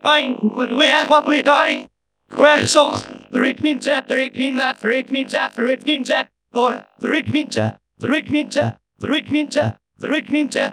Fine, but we have what we die. Well, so, the Rick means that, the Rick means that, the Rick means that, the Rick means that, or the Rick means that, the Rick means that, the Rick means that, the Rick means that.